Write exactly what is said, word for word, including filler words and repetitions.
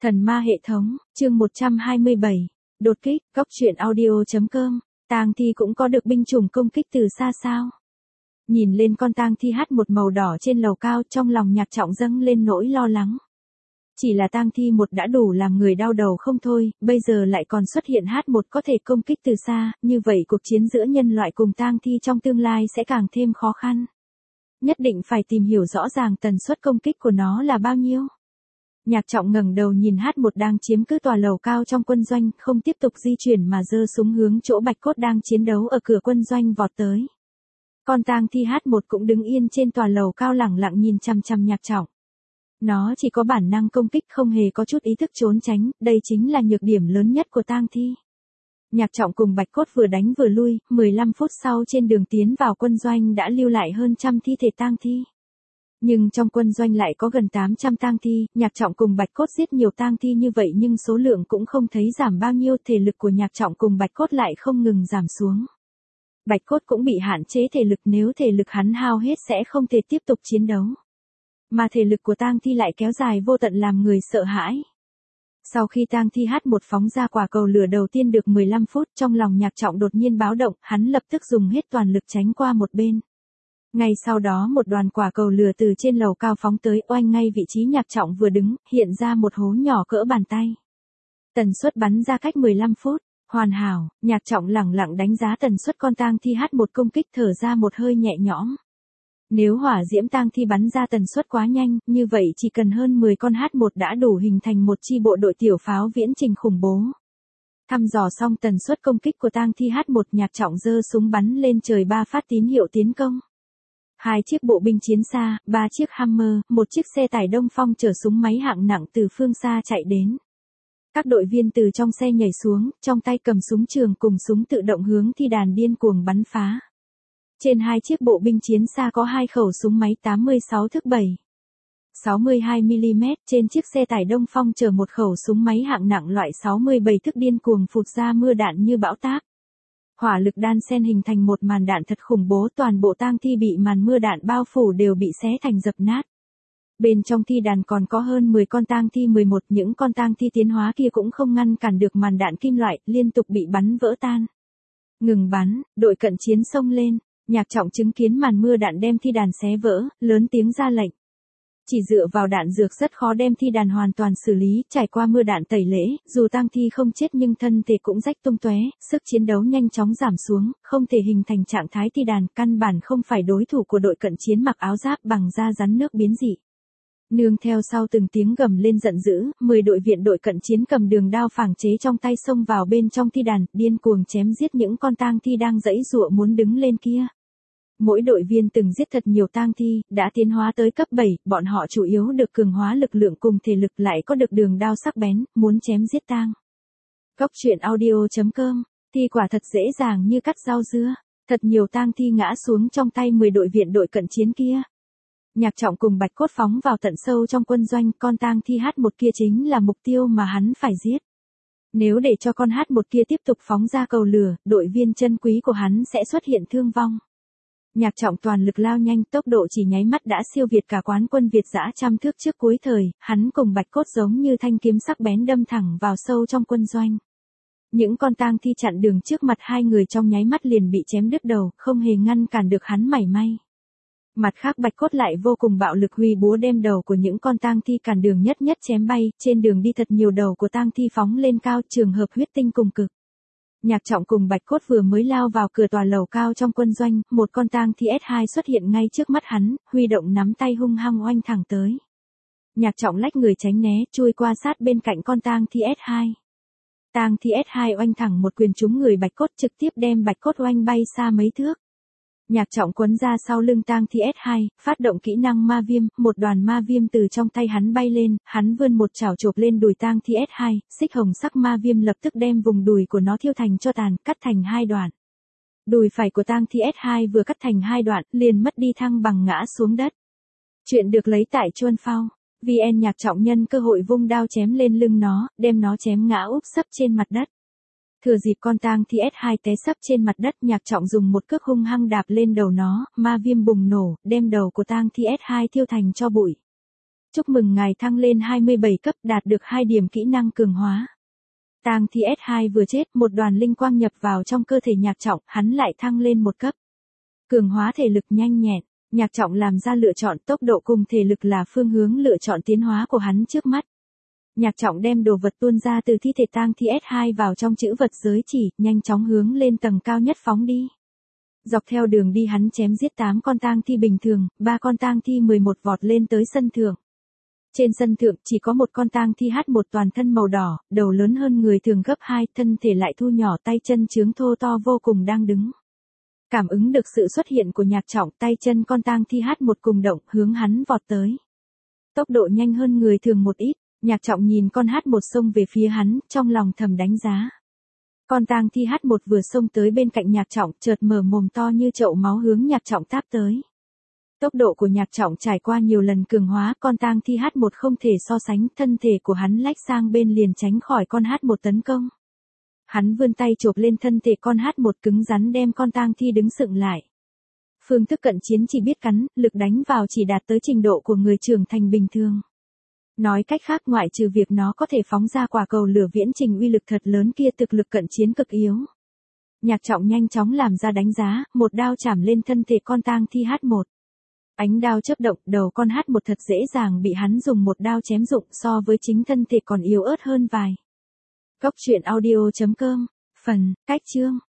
Thần ma hệ thống, chương một trăm hai mươi bảy, đột kích, góc truyện audio.com, tang thi cũng có được binh chủng công kích từ xa sao? Nhìn lên con tang thi hát một màu đỏ trên lầu cao, trong lòng Nhạc Trọng dâng lên nỗi lo lắng. Chỉ là tang thi một đã đủ làm người đau đầu không thôi, bây giờ lại còn xuất hiện hát một có thể công kích từ xa, như vậy cuộc chiến giữa nhân loại cùng tang thi trong tương lai sẽ càng thêm khó khăn. Nhất định phải tìm hiểu rõ ràng tần suất công kích của nó là bao nhiêu. Nhạc Trọng ngẩng đầu nhìn hát một đang chiếm cứ tòa lầu cao trong quân doanh, không tiếp tục di chuyển mà giơ súng hướng chỗ Bạch Cốt đang chiến đấu ở cửa quân doanh vọt tới. Con tang thi hát một cũng đứng yên trên tòa lầu cao lẳng lặng nhìn chằm chằm Nhạc Trọng. Nó chỉ có bản năng công kích, không hề có chút ý thức trốn tránh, đây chính là nhược điểm lớn nhất của tang thi. Nhạc Trọng cùng Bạch Cốt vừa đánh vừa lui, mười lăm phút sau trên đường tiến vào quân doanh đã lưu lại hơn trăm thi thể tang thi. Nhưng trong quân doanh lại có gần tám trăm tang thi, Nhạc Trọng cùng Bạch Cốt giết nhiều tang thi như vậy nhưng số lượng cũng không thấy giảm bao nhiêu, thể lực của Nhạc Trọng cùng Bạch Cốt lại không ngừng giảm xuống. Bạch Cốt cũng bị hạn chế thể lực, nếu thể lực hắn hao hết sẽ không thể tiếp tục chiến đấu. Mà thể lực của tang thi lại kéo dài vô tận làm người sợ hãi. Sau khi tang thi hát một phóng ra quả cầu lửa đầu tiên được mười lăm phút, trong lòng Nhạc Trọng đột nhiên báo động, hắn lập tức dùng hết toàn lực tránh qua một bên. Ngay sau đó một đoàn quả cầu lửa từ trên lầu cao phóng tới, oanh ngay vị trí Nhạc Trọng vừa đứng, hiện ra một hố nhỏ cỡ bàn tay. Tần suất bắn ra cách mười lăm phút, hoàn hảo. Nhạc Trọng lẳng lặng đánh giá tần suất con tang thi hát một công kích, thở ra một hơi nhẹ nhõm. Nếu hỏa diễm tang thi bắn ra tần suất quá nhanh, như vậy chỉ cần hơn mười con hát một đã đủ hình thành một chi bộ đội tiểu pháo viễn trình khủng bố. Thăm dò xong tần suất công kích của tang thi hát một, Nhạc Trọng giơ súng bắn lên trời ba phát tín hiệu tiến công. Hai chiếc bộ binh chiến xa, ba chiếc Hammer, một chiếc xe tải Đông Phong chở súng máy hạng nặng từ phương xa chạy đến. Các đội viên từ trong xe nhảy xuống, trong tay cầm súng trường cùng súng tự động hướng thi đàn điên cuồng bắn phá. Trên hai chiếc bộ binh chiến xa có hai khẩu súng máy tám mươi sáu thước bảy, sáu mươi hai mi li mét, trên chiếc xe tải Đông Phong chở một khẩu súng máy hạng nặng loại sáu mươi bảy thước điên cuồng phụt ra mưa đạn như bão táp. Hỏa lực đan xen hình thành một màn đạn thật khủng bố, toàn bộ tang thi bị màn mưa đạn bao phủ đều bị xé thành dập nát. Bên trong thi đàn còn có hơn mười con tang thi mười một, những con tang thi tiến hóa kia cũng không ngăn cản được màn đạn kim loại, liên tục bị bắn vỡ tan. Ngừng bắn, đội cận chiến xông lên. Nhạc Trọng chứng kiến màn mưa đạn đem thi đàn xé vỡ, lớn tiếng ra lệnh. Chỉ dựa vào đạn dược rất khó đem thi đàn hoàn toàn xử lý, trải qua mưa đạn tẩy lễ, dù tang thi không chết nhưng thân thể cũng rách tung tóe, sức chiến đấu nhanh chóng giảm xuống, không thể hình thành trạng thái thi đàn, căn bản không phải đối thủ của đội cận chiến mặc áo giáp bằng da rắn nước biến dị. Nương theo sau từng tiếng gầm lên giận dữ, mười đội viện đội cận chiến cầm đường đao phảng chế trong tay xông vào bên trong thi đàn, điên cuồng chém giết những con tang thi đang giãy giụa muốn đứng lên kia. Mỗi đội viên từng giết thật nhiều tang thi, đã tiến hóa tới cấp bảy, bọn họ chủ yếu được cường hóa lực lượng cùng thể lực, lại có được đường đao sắc bén, muốn chém giết tang. Góc truyện audio.com, thi quả thật dễ dàng như cắt rau dưa, thật nhiều tang thi ngã xuống trong tay mười đội viện đội cận chiến kia. Nhạc Trọng cùng Bạch Cốt phóng vào tận sâu trong quân doanh, con tang thi hát một kia chính là mục tiêu mà hắn phải giết. Nếu để cho con hát một kia tiếp tục phóng ra cầu lửa, đội viên chân quý của hắn sẽ xuất hiện thương vong. Nhạc Trọng toàn lực lao nhanh, tốc độ chỉ nháy mắt đã siêu việt cả quán quân Việt dã trăm thước trước cuối thời, hắn cùng Bạch Cốt giống như thanh kiếm sắc bén đâm thẳng vào sâu trong quân doanh. Những con tang thi chặn đường trước mặt hai người trong nháy mắt liền bị chém đứt đầu, không hề ngăn cản được hắn mảy may. Mặt khác Bạch Cốt lại vô cùng bạo lực huy búa đem đầu của những con tang thi cản đường nhất nhất chém bay, trên đường đi thật nhiều đầu của tang thi phóng lên cao, trường hợp huyết tinh cùng cực. Nhạc Trọng cùng Bạch Cốt vừa mới lao vào cửa tòa lầu cao trong quân doanh, một con tang thi S hai xuất hiện ngay trước mắt hắn, huy động nắm tay hung hăng oanh thẳng tới. Nhạc Trọng lách người tránh né, chui qua sát bên cạnh con tang thi S hai. Tang thi S hai oanh thẳng một quyền trúng người Bạch Cốt, trực tiếp đem Bạch Cốt oanh bay xa mấy thước. Nhạc Trọng quấn ra sau lưng tang thi S hai, phát động kỹ năng ma viêm, một đoàn ma viêm từ trong tay hắn bay lên, hắn vươn một chảo chộp lên đùi tang thi S hai, xích hồng sắc ma viêm lập tức đem vùng đùi của nó thiêu thành tro tàn, cắt thành hai đoạn. Đùi phải của tang thi S hai vừa cắt thành hai đoạn, liền mất đi thăng bằng ngã xuống đất. Chuyện được lấy tại Chuan Phao. vê en Nhạc Trọng nhân cơ hội vung đao chém lên lưng nó, đem nó chém ngã úp sấp trên mặt đất. Thừa dịp con tang thi S hai té sấp trên mặt đất, Nhạc Trọng dùng một cước hung hăng đạp lên đầu nó, ma viêm bùng nổ, đem đầu của tang thi S hai thiêu thành tro bụi. Chúc mừng ngài thăng lên hai mươi bảy cấp, đạt được hai điểm kỹ năng cường hóa. Tang thi S hai vừa chết, một đoàn linh quang nhập vào trong cơ thể Nhạc Trọng, hắn lại thăng lên một cấp. Cường hóa thể lực nhanh nhẹn, Nhạc Trọng làm ra lựa chọn tốc độ cùng thể lực là phương hướng lựa chọn tiến hóa của hắn trước mắt. Nhạc Trọng đem đồ vật tuôn ra từ thi thể tang thi S hai vào trong chữ vật giới chỉ, nhanh chóng hướng lên tầng cao nhất phóng đi. Dọc theo đường đi hắn chém giết tám con tang thi bình thường, ba con tang thi mười một vọt lên tới sân thượng. Trên sân thượng chỉ có một con tang thi H một toàn thân màu đỏ, đầu lớn hơn người thường gấp hai, thân thể lại thu nhỏ, tay chân trướng thô to vô cùng đang đứng. Cảm ứng được sự xuất hiện của Nhạc Trọng, tay chân con tang thi H một cùng động, hướng hắn vọt tới. Tốc độ nhanh hơn người thường một ít, Nhạc Trọng nhìn con H một xông về phía hắn, trong lòng thầm đánh giá. Con tang thi H một vừa xông tới bên cạnh Nhạc Trọng, chợt mở mồm to như chậu máu hướng Nhạc Trọng táp tới. Tốc độ của Nhạc Trọng trải qua nhiều lần cường hóa, con tang thi H một không thể so sánh, thân thể của hắn lách sang bên liền tránh khỏi con H một tấn công. Hắn vươn tay chộp lên thân thể con H một cứng rắn đem con tang thi đứng sững lại. Phương thức cận chiến chỉ biết cắn, lực đánh vào chỉ đạt tới trình độ của người trưởng thành bình thường. Nói cách khác, ngoại trừ việc nó có thể phóng ra quả cầu lửa viễn trình uy lực thật lớn kia, thực lực cận chiến cực yếu. Nhạc Trọng nhanh chóng làm ra đánh giá, một đao chảm lên thân thể con tang thi H một. Ánh đao chớp động, đầu con H một thật dễ dàng bị hắn dùng một đao chém rụng, so với chính thân thể còn yếu ớt hơn vài. Góc truyện audio chấm com, phần, cách chương.